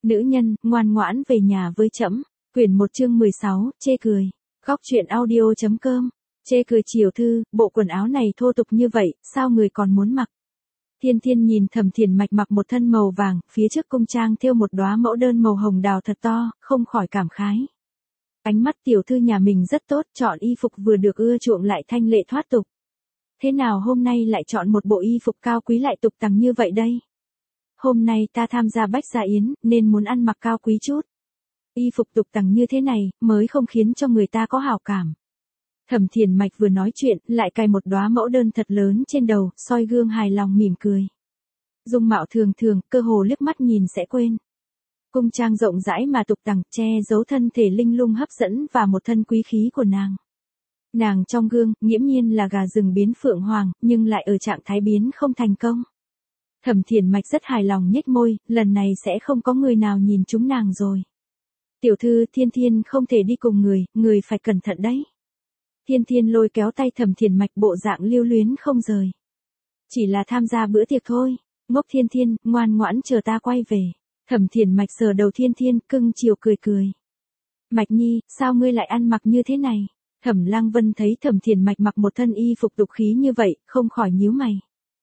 Nữ nhân, ngoan ngoãn về nhà với trẫm. Quyển 1 chương 16, chê cười. Góc truyện audio.com. Chê cười Chiều thư, bộ quần áo này thô tục như vậy, sao người còn muốn mặc? Thiên Thiên nhìn Thẩm Thiền Mạch mặc một thân màu vàng, phía trước cung trang thêu một đóa mẫu đơn màu hồng đào thật to, không khỏi cảm khái. Ánh mắt tiểu thư nhà mình rất tốt, chọn y phục vừa được ưa chuộng lại thanh lệ thoát tục. Thế nào hôm nay lại chọn một bộ y phục cao quý lại tục tằng như vậy đây? Hôm nay ta tham gia Bách Gia Yến, nên muốn ăn mặc cao quý chút. Y phục tục tằng như thế này, mới không khiến cho người ta có hảo cảm. Thẩm Thiền Mạch vừa nói chuyện, lại cài một đóa mẫu đơn thật lớn trên đầu, soi gương hài lòng mỉm cười. Dung mạo thường thường, cơ hồ liếc mắt nhìn sẽ quên. Cung trang rộng rãi mà tục tằng, che giấu thân thể linh lung hấp dẫn và một thân quý khí của nàng. Nàng trong gương, nghiễm nhiên là gà rừng biến phượng hoàng, nhưng lại ở trạng thái biến không thành công. Thẩm Thiền Mạch rất hài lòng nhếch môi, lần này sẽ không có người nào nhìn chúng nàng rồi. Tiểu thư Thiên Thiên không thể đi cùng người phải cẩn thận đấy. Thiên Thiên lôi kéo tay Thẩm Thiền Mạch bộ dạng lưu luyến không rời. Chỉ là tham gia bữa tiệc thôi, ngốc Thiên Thiên, ngoan ngoãn chờ ta quay về. Thẩm Thiền Mạch sờ đầu Thiên Thiên, cưng chiều cười cười. Mạch Nhi, sao ngươi lại ăn mặc như thế này? Thẩm Lăng Vân thấy Thẩm Thiền Mạch mặc một thân y phục tục khí như vậy, không khỏi nhíu mày.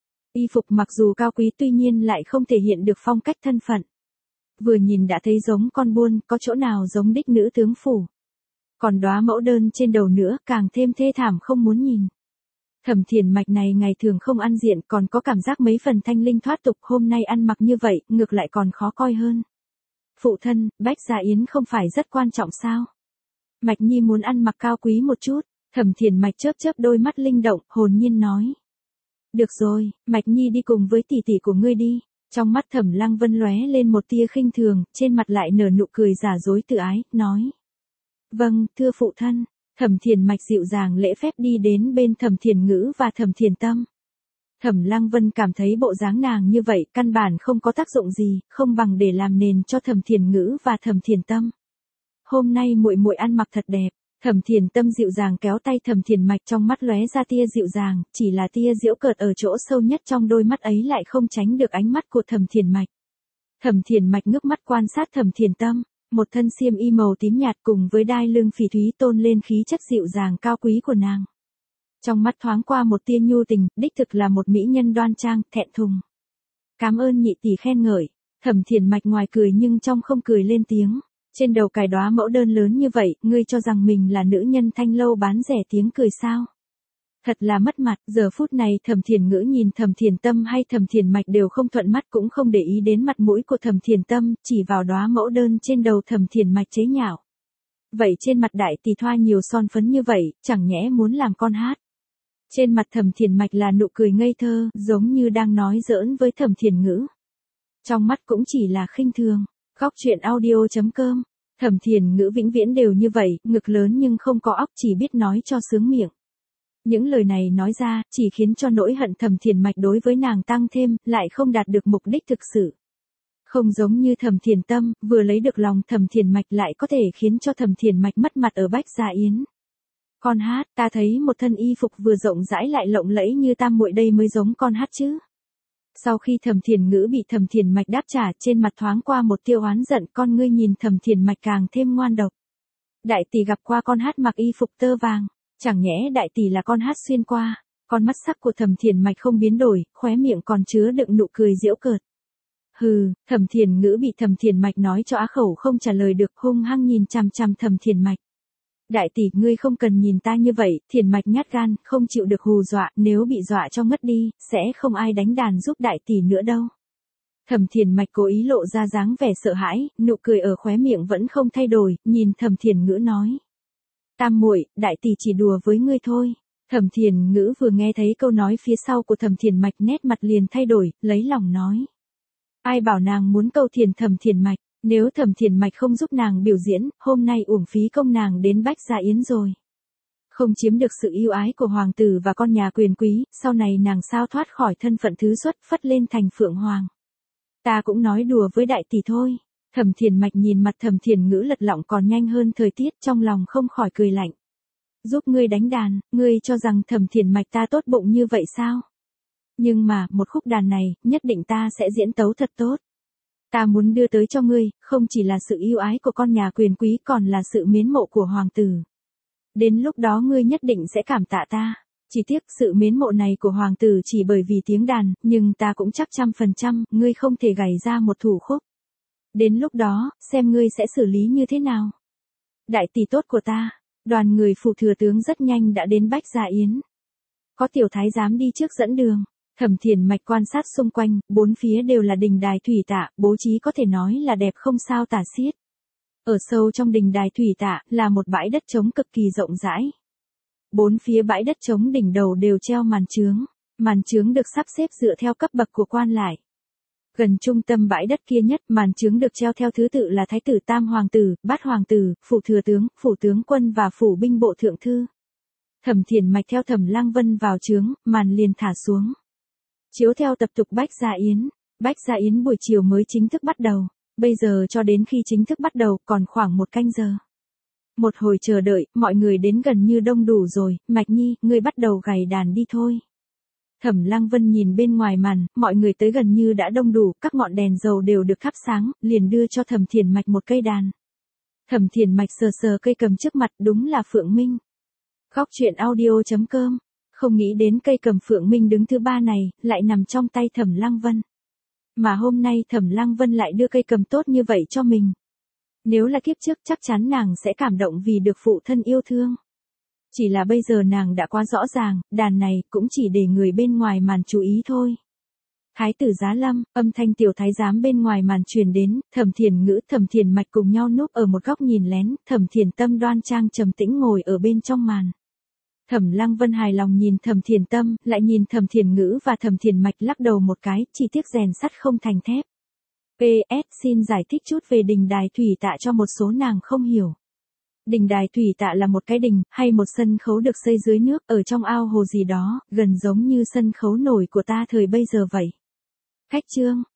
Y phục mặc dù cao quý tuy nhiên lại không thể hiện được phong cách thân phận. Vừa nhìn đã thấy giống con buôn, có chỗ nào giống đích nữ tướng phủ. Còn đóa mẫu đơn trên đầu nữa, càng thêm thê thảm không muốn nhìn. Thẩm Thiền Mạch này ngày thường không ăn diện, còn có cảm giác mấy phần thanh linh thoát tục, hôm nay ăn mặc như vậy, ngược lại còn khó coi hơn. Phụ thân, Bách Gia Yến không phải rất quan trọng sao? Mạch Nhi muốn ăn mặc cao quý một chút. Thẩm Thiền Mạch chớp chớp đôi mắt linh động, hồn nhiên nói. Được rồi, Mạch Nhi đi cùng với tỷ tỷ của ngươi đi. Trong mắt Thẩm Lăng Vân lóe lên một tia khinh thường, trên mặt lại nở nụ cười giả dối tự ái, nói. Vâng, thưa phụ thân. Thẩm Thiền Mạch dịu dàng lễ phép đi đến bên Thẩm Thiền Ngữ và Thẩm Thiền Tâm. Thẩm Lăng Vân cảm thấy bộ dáng nàng như vậy căn bản không có tác dụng gì, không bằng để làm nền cho Thẩm Thiền Ngữ và Thẩm Thiền Tâm. Hôm nay muội muội ăn mặc thật đẹp. Thẩm Thiền Tâm dịu dàng kéo tay Thẩm Thiền Mạch, trong mắt lóe ra tia dịu dàng, chỉ là tia giễu cợt ở chỗ sâu nhất trong đôi mắt ấy lại không tránh được ánh mắt của Thẩm Thiền Mạch. Thẩm Thiền Mạch ngước mắt quan sát Thẩm Thiền Tâm, một thân xiêm y màu tím nhạt cùng với đai lưng phỉ thúy tôn lên khí chất dịu dàng cao quý của nàng. Trong mắt thoáng qua một tia nhu tình, đích thực là một mỹ nhân đoan trang, thẹn thùng. Cảm ơn nhị tỷ khen ngợi. Thẩm Thiền Mạch ngoài cười nhưng trong không cười lên tiếng. Trên đầu cài đóa mẫu đơn lớn như vậy, ngươi cho rằng mình là nữ nhân thanh lâu bán rẻ tiếng cười sao? Thật là mất mặt, giờ phút này Thẩm Thiền Ngữ nhìn Thẩm Thiền Tâm hay Thẩm Thiền Mạch đều không thuận mắt, cũng không để ý đến mặt mũi của Thẩm Thiền Tâm, chỉ vào đóa mẫu đơn trên đầu Thẩm Thiền Mạch chế nhạo. Vậy trên mặt đại tỷ thoa nhiều son phấn như vậy, chẳng nhẽ muốn làm con hát? Trên mặt Thẩm Thiền Mạch là nụ cười ngây thơ, giống như đang nói giỡn với Thẩm Thiền Ngữ. Trong mắt cũng chỉ là khinh thường. Góc truyện audio.com. Thẩm Thiền Ngữ vĩnh viễn đều như vậy, ngực lớn nhưng không có óc, chỉ biết nói cho sướng miệng. Những lời này nói ra, chỉ khiến cho nỗi hận Thẩm Thiền Mạch đối với nàng tăng thêm, lại không đạt được mục đích thực sự. Không giống như Thẩm Thiền Tâm, vừa lấy được lòng Thẩm Thiền Mạch lại có thể khiến cho Thẩm Thiền Mạch mất mặt ở Bách Gia Yến. Con hát, ta thấy một thân y phục vừa rộng rãi lại lộng lẫy như tam muội đây mới giống con hát chứ. Sau khi Thẩm Thiền Ngữ bị Thẩm Thiền Mạch đáp trả, trên mặt thoáng qua một tia oán giận, con ngươi nhìn Thẩm Thiền Mạch càng thêm ngoan độc. Đại tỷ gặp qua con hát mặc y phục tơ vàng, chẳng nhẽ đại tỷ là con hát xuyên qua? Con mắt sắc của Thẩm Thiền Mạch không biến đổi, khóe miệng còn chứa đựng nụ cười giễu cợt. Hừ, Thẩm Thiền Ngữ bị Thẩm Thiền Mạch nói cho á khẩu không trả lời được, hung hăng nhìn chằm chằm Thẩm Thiền Mạch. Đại tỷ, ngươi không cần nhìn ta như vậy. Thiền Mạch nhát gan, không chịu được hù dọa, nếu bị dọa cho ngất đi, sẽ không ai đánh đàn giúp đại tỷ nữa đâu. Thẩm Thiền Mạch cố ý lộ ra dáng vẻ sợ hãi, nụ cười ở khóe miệng vẫn không thay đổi, nhìn Thẩm Thiền Ngữ nói. Tam muội, đại tỷ chỉ đùa với ngươi thôi. Thẩm Thiền Ngữ vừa nghe thấy câu nói phía sau của Thẩm Thiền Mạch, nét mặt liền thay đổi, lấy lòng nói. Ai bảo nàng muốn câu thiền Thẩm Thiền Mạch? Nếu Thẩm Thiền Mạch không giúp nàng biểu diễn, hôm nay uổng phí công nàng đến Bách Gia Yến rồi. Không chiếm được sự yêu ái của hoàng tử và con nhà quyền quý, sau này nàng sao thoát khỏi thân phận thứ xuất, phất lên thành phượng hoàng. Ta cũng nói đùa với đại tỷ thôi. Thẩm Thiền Mạch nhìn mặt Thẩm Thiền Ngữ lật lọng còn nhanh hơn thời tiết, trong lòng không khỏi cười lạnh. Giúp ngươi đánh đàn, ngươi cho rằng Thẩm Thiền Mạch ta tốt bụng như vậy sao? Nhưng mà, một khúc đàn này, nhất định ta sẽ diễn tấu thật tốt. Ta muốn đưa tới cho ngươi, không chỉ là sự yêu ái của con nhà quyền quý còn là sự mến mộ của hoàng tử. Đến lúc đó ngươi nhất định sẽ cảm tạ ta. Chỉ tiếc sự mến mộ này của hoàng tử chỉ bởi vì tiếng đàn, nhưng ta cũng chắc 100%, ngươi không thể gảy ra một thủ khúc. Đến lúc đó, xem ngươi sẽ xử lý như thế nào. Đại tỷ tốt của ta, đoàn người phủ thừa tướng rất nhanh đã đến Bách Gia Yến. Có tiểu thái giám đi trước dẫn đường. Thẩm Thiền Mạch quan sát xung quanh, bốn phía đều là đình đài thủy tạ, bố trí có thể nói là đẹp không sao tả xiết. Ở sâu trong đình đài thủy tạ là một bãi đất trống cực kỳ rộng rãi. Bốn phía bãi đất trống đỉnh đầu đều treo màn chướng được sắp xếp dựa theo cấp bậc của quan lại. Gần trung tâm bãi đất kia nhất, màn chướng được treo theo thứ tự là thái tử, tam hoàng tử, bát hoàng tử, phủ thừa tướng, phủ tướng quân và phủ binh bộ thượng thư. Thẩm Thiền Mạch theo Thẩm Lăng Vân vào chướng, màn liền thả xuống. Chiếu theo tập tục Bách Gia Yến. Bách Gia Yến buổi chiều mới chính thức bắt đầu. Bây giờ cho đến khi chính thức bắt đầu còn khoảng 1 canh giờ. Một hồi chờ đợi, mọi người đến gần như đông đủ rồi. Mạch Nhi, ngươi bắt đầu gảy đàn đi thôi. Thẩm Lăng Vân nhìn bên ngoài màn, mọi người tới gần như đã đông đủ, các ngọn đèn dầu đều được thắp sáng, liền đưa cho Thẩm Thiền Mạch một cây đàn. Thẩm Thiền Mạch sờ sờ cây cầm trước mặt, đúng là Phượng Minh. Góc truyện audio.com. Không nghĩ đến cây cầm Phượng Minh đứng thứ 3 này, lại nằm trong tay Thẩm Lăng Vân. Mà hôm nay Thẩm Lăng Vân lại đưa cây cầm tốt như vậy cho mình. Nếu là kiếp trước chắc chắn nàng sẽ cảm động vì được phụ thân yêu thương. Chỉ là bây giờ nàng đã quá rõ ràng, đàn này cũng chỉ để người bên ngoài màn chú ý thôi. Thái tử Giá Lâm, âm thanh tiểu thái giám bên ngoài màn truyền đến, Thẩm Thiền Ngữ, Thẩm Thiền Mạch cùng nhau núp ở một góc nhìn lén, Thẩm Thiền Tâm đoan trang trầm tĩnh ngồi ở bên trong màn. Thẩm Lăng Vân hài lòng nhìn Thẩm Thiền Tâm, lại nhìn Thẩm Thiền Ngữ và Thẩm Thiền Mạch lắc đầu một cái, chỉ tiếc rèn sắt không thành thép. PS xin giải thích chút về đình đài thủy tạ cho một số nàng không hiểu. Đình đài thủy tạ là một cái đình, hay một sân khấu được xây dưới nước, ở trong ao hồ gì đó, gần giống như sân khấu nổi của ta thời bây giờ vậy. Cách chương,